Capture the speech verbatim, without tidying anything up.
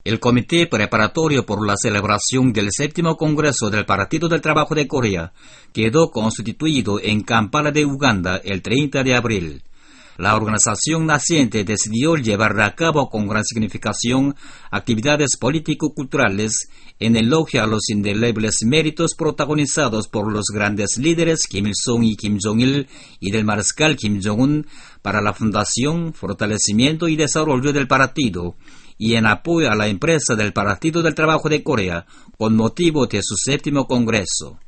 El Comité Preparatorio por la celebración del séptimo Congreso del Partido del Trabajo de Corea quedó constituido en Kampala de Uganda el treinta de abril. La organización naciente decidió llevar a cabo con gran significación actividades político-culturales en elogio a los indelebles méritos protagonizados por los grandes líderes Kim Il-sung y Kim Jong-il y del mariscal Kim Jong-un para la fundación, fortalecimiento y desarrollo del partido, y en apoyo a la empresa del Partido del Trabajo de Corea con motivo de su séptimo Congreso.